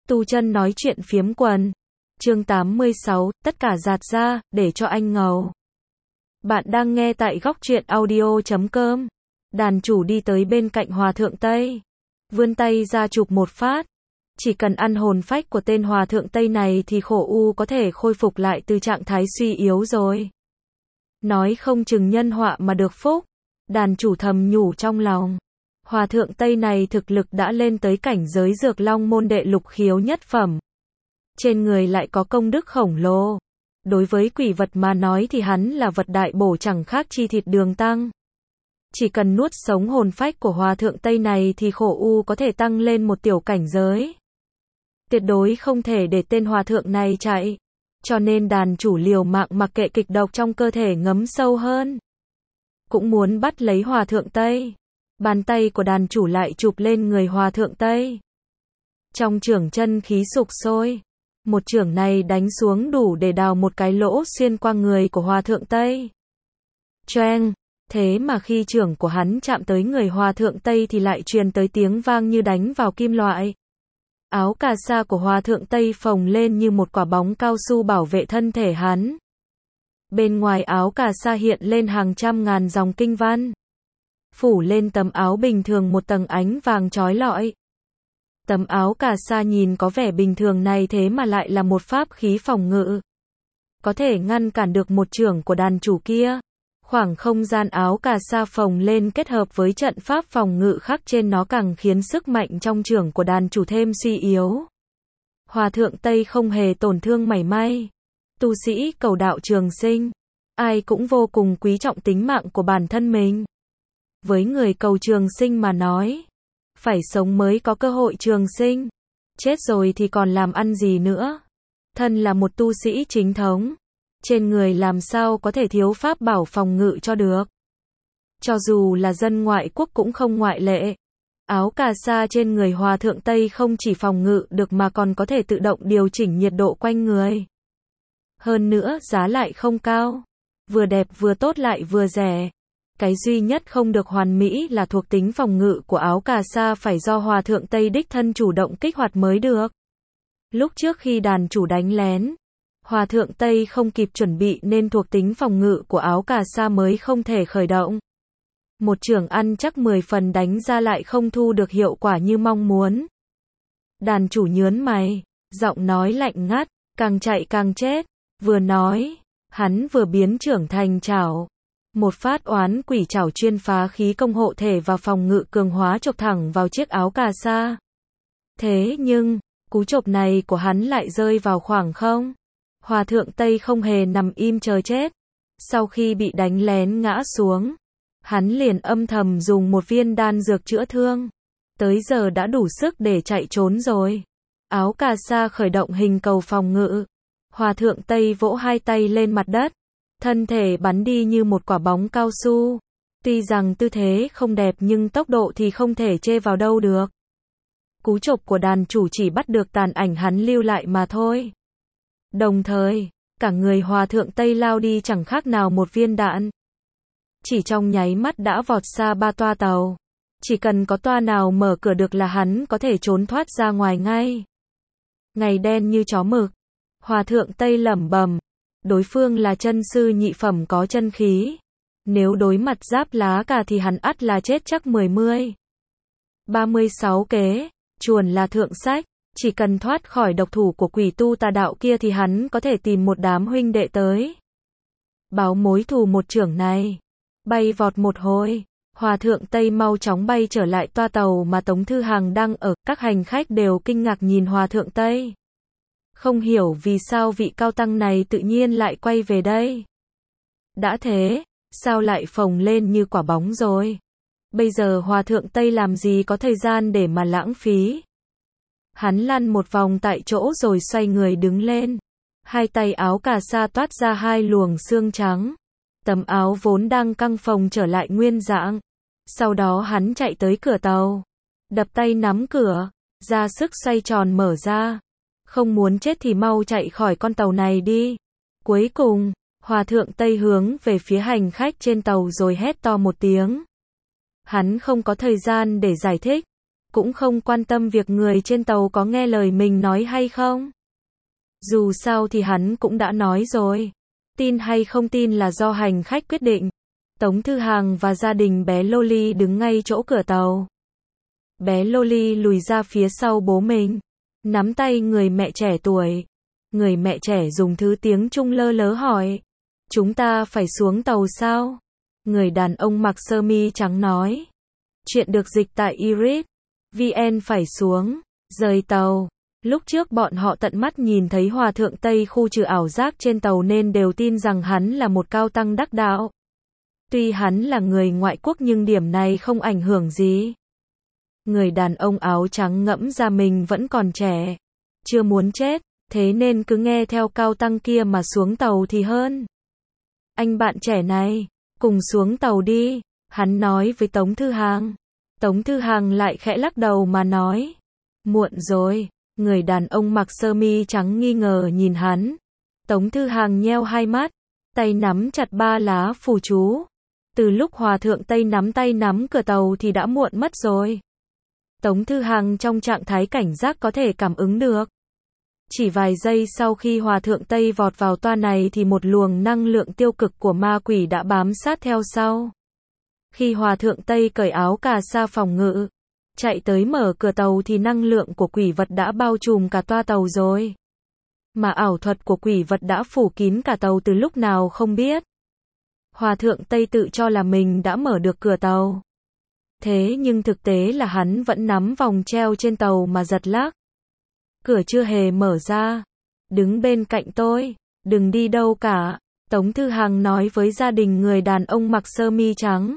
Tu chân nói chuyện phiếm quần. Chương 86, tất cả dạt ra, để cho anh ngầu. Bạn đang nghe tại góc truyện audio.com. Đàn chủ đi tới bên cạnh Hòa Thượng Tây. Vươn tay ra chụp một phát. Chỉ cần ăn hồn phách của tên Hòa Thượng Tây này thì khổ u có thể khôi phục lại từ trạng thái suy yếu rồi. Nói không chừng nhân họa mà được phúc. Đàn chủ thầm nhủ trong lòng. Hòa Thượng Tây này thực lực đã lên tới cảnh giới Dược Long môn đệ lục khiếu nhất phẩm. Trên người lại có công đức khổng lồ. Đối với quỷ vật mà nói thì hắn là vật đại bổ chẳng khác chi thịt đường tăng. Chỉ cần nuốt sống hồn phách của Hòa Thượng Tây này thì khổ u có thể tăng lên một tiểu cảnh giới. Tuyệt đối không thể để tên Hòa Thượng này chạy. Cho nên đàn chủ liều mạng mặc kệ kịch độc trong cơ thể ngấm sâu hơn. Cũng muốn bắt lấy Hòa Thượng Tây. Bàn tay của đàn chủ lại chụp lên người Hòa Thượng Tây. Trong chưởng chân khí sục sôi. Một chưởng này đánh xuống đủ để đào một cái lỗ xuyên qua người của Hòa Thượng Tây. Choeng! Thế mà khi chưởng của hắn chạm tới người Hòa Thượng Tây thì lại truyền tới tiếng vang như đánh vào kim loại. Áo cà sa của Hòa Thượng Tây phồng lên như một quả bóng cao su bảo vệ thân thể hắn. Bên ngoài áo cà sa hiện lên hàng trăm ngàn dòng kinh văn. Phủ lên tấm áo bình thường một tầng ánh vàng chói lọi. Tấm áo cà sa nhìn có vẻ bình thường này thế mà lại là một pháp khí phòng ngự. Có thể ngăn cản được một chưởng của đàn chủ kia. Khoảng không gian áo cà sa phồng lên kết hợp với trận pháp phòng ngự khắc trên nó càng khiến sức mạnh trong chưởng của đàn chủ thêm suy yếu. Hòa Thượng Tây không hề tổn thương mảy may. Tu sĩ cầu đạo trường sinh. Ai cũng vô cùng quý trọng tính mạng của bản thân mình. Với người cầu trường sinh mà nói, phải sống mới có cơ hội trường sinh. Chết rồi thì còn làm ăn gì nữa. Thân là một tu sĩ chính thống. Trên người làm sao có thể thiếu pháp bảo phòng ngự cho được. Cho dù là dân ngoại quốc cũng không ngoại lệ. Áo cà sa trên người Hòa Thượng Tây không chỉ phòng ngự được mà còn có thể tự động điều chỉnh nhiệt độ quanh người. Hơn nữa giá lại không cao. Vừa đẹp vừa tốt lại vừa rẻ. Cái duy nhất không được hoàn mỹ là thuộc tính phòng ngự của áo cà sa phải do Hòa Thượng Tây đích thân chủ động kích hoạt mới được. Lúc trước khi đàn chủ đánh lén, Hòa Thượng Tây không kịp chuẩn bị nên thuộc tính phòng ngự của áo cà sa mới không thể khởi động. Một chưởng ăn chắc 10 phần đánh ra lại không thu được hiệu quả như mong muốn. Đàn chủ nhớn mày, giọng nói lạnh ngắt, càng chạy càng chết. Vừa nói, hắn vừa biến chưởng thành chảo. Một phát oán quỷ chảo chuyên phá khí công hộ thể và phòng ngự cường hóa chộp thẳng vào chiếc áo cà sa. Thế nhưng, cú chộp này của hắn lại rơi vào khoảng không. Hòa Thượng Tây không hề nằm im chờ chết. Sau khi bị đánh lén ngã xuống, hắn liền âm thầm dùng một viên đan dược chữa thương. Tới giờ đã đủ sức để chạy trốn rồi. Áo cà sa khởi động hình cầu phòng ngự. Hòa Thượng Tây vỗ hai tay lên mặt đất. Thân thể bắn đi như một quả bóng cao su. Tuy rằng tư thế không đẹp nhưng tốc độ thì không thể chê vào đâu được. Cú chộp của đàn chủ chỉ bắt được tàn ảnh hắn lưu lại mà thôi. Đồng thời, cả người Hòa Thượng Tây lao đi chẳng khác nào một viên đạn. Chỉ trong nháy mắt đã vọt xa 3 toa tàu. Chỉ cần có toa nào mở cửa được là hắn có thể trốn thoát ra ngoài ngay. Ngày đen như chó mực. Hòa Thượng Tây lẩm bẩm. Đối phương là chân sư nhị phẩm có chân khí. Nếu đối mặt giáp lá cà thì hắn ắt là chết chắc 10. 36 kế, chuồn là thượng sách. Chỉ cần thoát khỏi độc thủ của quỷ tu tà đạo kia thì hắn có thể tìm một đám huynh đệ tới. Báo mối thù một chưởng này. Bay vọt một hồi. Hòa Thượng Tây mau chóng bay trở lại toa tàu mà Tống Thư Hàng đang ở. Các hành khách đều kinh ngạc nhìn Hòa Thượng Tây. Không hiểu vì sao vị cao tăng này tự nhiên lại quay về đây. Đã thế, sao lại phồng lên như quả bóng rồi? Bây giờ Hòa Thượng Tây làm gì có thời gian để mà lãng phí? Hắn lăn một vòng tại chỗ rồi xoay người đứng lên. Hai tay áo cà sa toát ra hai luồng xương trắng. Tấm áo vốn đang căng phồng trở lại nguyên dạng. Sau đó hắn chạy tới cửa tàu. Đập tay nắm cửa, ra sức xoay tròn mở ra. Không muốn chết thì mau chạy khỏi con tàu này đi. Cuối cùng, Hòa Thượng Tây hướng về phía hành khách trên tàu rồi hét to một tiếng. Hắn không có thời gian để giải thích. cũng không quan tâm việc người trên tàu có nghe lời mình nói hay không. Dù sao thì hắn cũng đã nói rồi. Tin hay không tin là do hành khách quyết định. Tống Thư Hàng và gia đình bé Loli đứng ngay chỗ cửa tàu. Bé Loli lùi ra phía sau bố mình, nắm tay người mẹ trẻ tuổi. Người mẹ trẻ dùng thứ tiếng Trung lơ lớ hỏi. Chúng ta phải xuống tàu sao? Người đàn ông mặc sơ mi trắng nói. Chuyện được dịch tại Iris VN phải xuống, rời tàu. Lúc trước bọn họ tận mắt nhìn thấy Hòa thượng Tây khu trừ ảo giác trên tàu nên đều tin rằng hắn là một cao tăng đắc đạo. Tuy hắn là người ngoại quốc nhưng điểm này không ảnh hưởng gì. Người đàn ông áo trắng ngẫm ra mình vẫn còn trẻ, chưa muốn chết, thế nên cứ nghe theo cao tăng kia mà xuống tàu thì hơn. Anh bạn trẻ này, cùng xuống tàu đi, hắn nói với Tống Thư Hàng. Tống Thư Hàng lại khẽ lắc đầu mà nói. Muộn rồi, người đàn ông mặc sơ mi trắng nghi ngờ nhìn hắn. Tống Thư Hàng nheo hai mắt, tay nắm chặt ba lá phù chú. Từ lúc Hòa thượng Tây nắm tay nắm cửa tàu thì đã muộn mất rồi. Tống Thư Hàng trong trạng thái cảnh giác có thể cảm ứng được. Chỉ vài giây sau khi Hòa thượng Tây vọt vào toa này thì một luồng năng lượng tiêu cực của ma quỷ đã bám sát theo sau. Khi Hòa thượng Tây cởi áo cà sa phòng ngự, chạy tới mở cửa tàu thì năng lượng của quỷ vật đã bao trùm cả toa tàu rồi. Mà ảo thuật của quỷ vật đã phủ kín cả tàu từ lúc nào không biết. Hòa thượng Tây tự cho là mình đã mở được cửa tàu. Thế nhưng thực tế là hắn vẫn nắm vòng treo trên tàu mà giật lắc. Cửa chưa hề mở ra. Đứng bên cạnh tôi, đừng đi đâu cả, Tống Thư Hàng nói với gia đình người đàn ông mặc sơ mi trắng.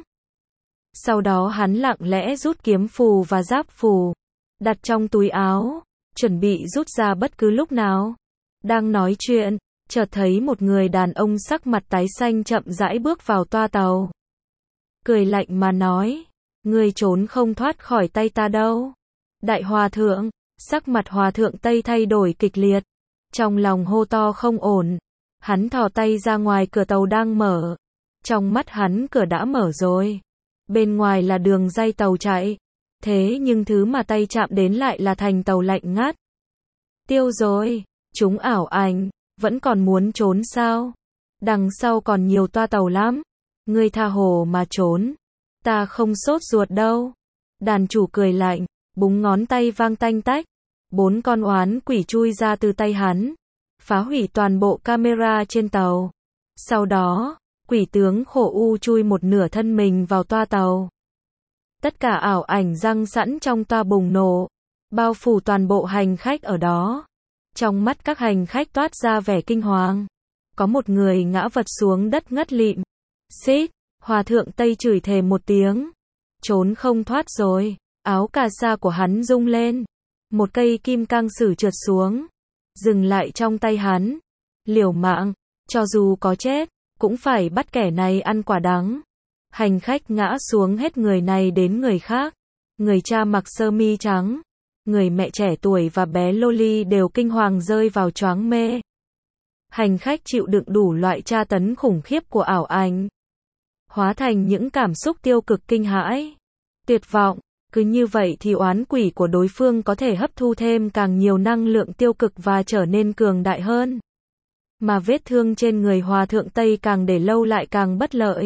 Sau đó hắn lặng lẽ rút kiếm phù và giáp phù, đặt trong túi áo, chuẩn bị rút ra bất cứ lúc nào. Đang nói chuyện, chợt thấy một người đàn ông sắc mặt tái xanh chậm rãi bước vào toa tàu. Cười lạnh mà nói, ngươi trốn không thoát khỏi tay ta đâu. Đại Hòa thượng, sắc mặt Hòa thượng Tây thay đổi kịch liệt, trong lòng hô to không ổn. Hắn thò tay ra ngoài cửa tàu đang mở. Trong mắt hắn cửa đã mở rồi. Bên ngoài là đường ray tàu chạy. Thế nhưng thứ mà tay chạm đến lại là thành tàu lạnh ngắt. Tiêu rồi, chúng ảo ảnh, vẫn còn muốn trốn sao? Đằng sau còn nhiều toa tàu lắm. Ngươi tha hồ mà trốn. Ta không sốt ruột đâu. Đàn chủ cười lạnh, búng ngón tay vang tanh tách. 4 con oán quỷ chui ra từ tay hắn, phá hủy toàn bộ camera trên tàu. Sau đó, quỷ tướng Khổ U chui một nửa thân mình vào toa tàu. Tất cả ảo ảnh răng sẵn trong toa bùng nổ, bao phủ toàn bộ hành khách ở đó. Trong mắt các hành khách toát ra vẻ kinh hoàng. Có một người ngã vật xuống đất ngất lịm. Xít, Hòa thượng Tây chửi thề một tiếng. Trốn không thoát rồi, áo cà sa của hắn rung lên. Một cây kim cang sử trượt xuống, dừng lại trong tay hắn. Liều mạng, cho dù có chết, cũng phải bắt kẻ này ăn quả đắng. Hành khách ngã xuống hết người này đến người khác. Người cha mặc sơ mi trắng, người mẹ trẻ tuổi và bé Loli đều kinh hoàng rơi vào choáng mê. Hành khách chịu đựng đủ loại tra tấn khủng khiếp của ảo ảnh, hóa thành những cảm xúc tiêu cực kinh hãi, tuyệt vọng. Cứ như vậy thì oán quỷ của đối phương có thể hấp thu thêm càng nhiều năng lượng tiêu cực và trở nên cường đại hơn. Mà vết thương trên người Hòa thượng Tây càng để lâu lại càng bất lợi.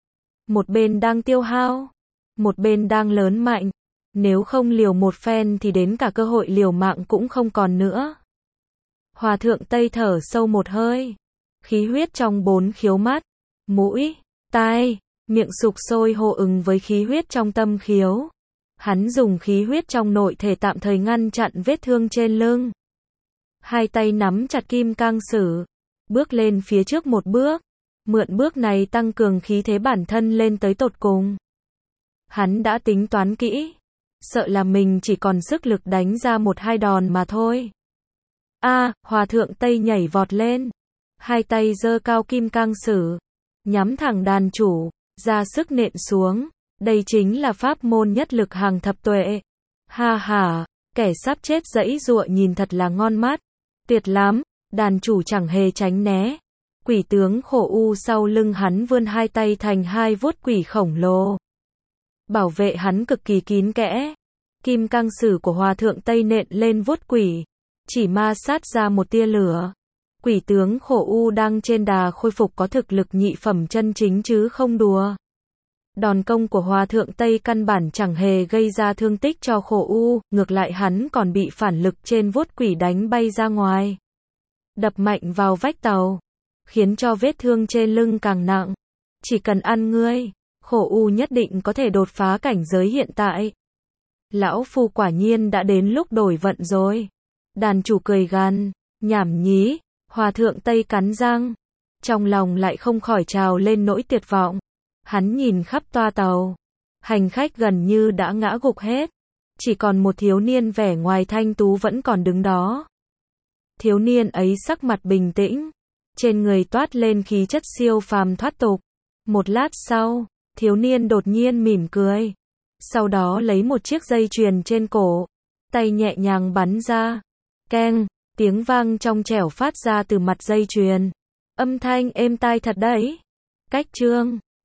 Một bên đang tiêu hao, một bên đang lớn mạnh. Nếu không liều một phen thì đến cả cơ hội liều mạng cũng không còn nữa. Hòa thượng Tây thở sâu một hơi. Khí huyết trong 4 khiếu mắt, mũi, tai, miệng sục sôi hô ứng với khí huyết trong tâm khiếu. Hắn dùng khí huyết trong nội thể tạm thời ngăn chặn vết thương trên lưng. Hai tay nắm chặt kim cang sử, bước lên phía trước một bước. Mượn bước này tăng cường khí thế bản thân lên tới tột cùng. Hắn đã tính toán kỹ, sợ là mình chỉ còn sức lực đánh ra 1-2 đòn mà thôi. Hòa thượng Tây nhảy vọt lên, hai tay giơ cao kim cang sử, nhắm thẳng đàn chủ, ra sức nện xuống. Đây chính là pháp môn nhất lực hàng thập tuệ. Ha ha, kẻ sắp chết giãy giụa nhìn thật là ngon mắt. Tuyệt lắm, đàn chủ chẳng hề tránh né. Quỷ tướng Khổ U sau lưng hắn vươn hai tay thành 2 vuốt quỷ khổng lồ. Bảo vệ hắn cực kỳ kín kẽ. Kim cang sử của hòa thượng Tây nện lên vuốt quỷ, chỉ ma sát ra một tia lửa. Quỷ tướng Khổ U đang trên đà khôi phục có thực lực nhị phẩm chân chính chứ không đùa. Đòn công của hòa thượng Tây căn bản chẳng hề gây ra thương tích cho Khổ U, ngược lại hắn còn bị phản lực trên vuốt quỷ đánh bay ra ngoài. Đập mạnh vào vách tàu, khiến cho vết thương trên lưng càng nặng. Chỉ cần ăn ngươi, Khổ U nhất định có thể đột phá cảnh giới hiện tại. Lão phu quả nhiên đã đến lúc đổi vận rồi. Đàn chủ cười gằn, nhảm nhí, hòa thượng Tây cắn răng. Trong lòng lại không khỏi trào lên nỗi tuyệt vọng. Hắn nhìn khắp toa tàu. Hành khách gần như đã ngã gục hết. Chỉ còn một thiếu niên vẻ ngoài thanh tú vẫn còn đứng đó. Thiếu niên ấy sắc mặt bình tĩnh. Trên người toát lên khí chất siêu phàm thoát tục. Một lát sau, thiếu niên đột nhiên mỉm cười. Sau đó lấy một chiếc dây chuyền trên cổ. Tay nhẹ nhàng bắn ra. Keng, tiếng vang trong trẻo phát ra từ mặt dây chuyền. Âm thanh êm tai thật đấy. Cách chương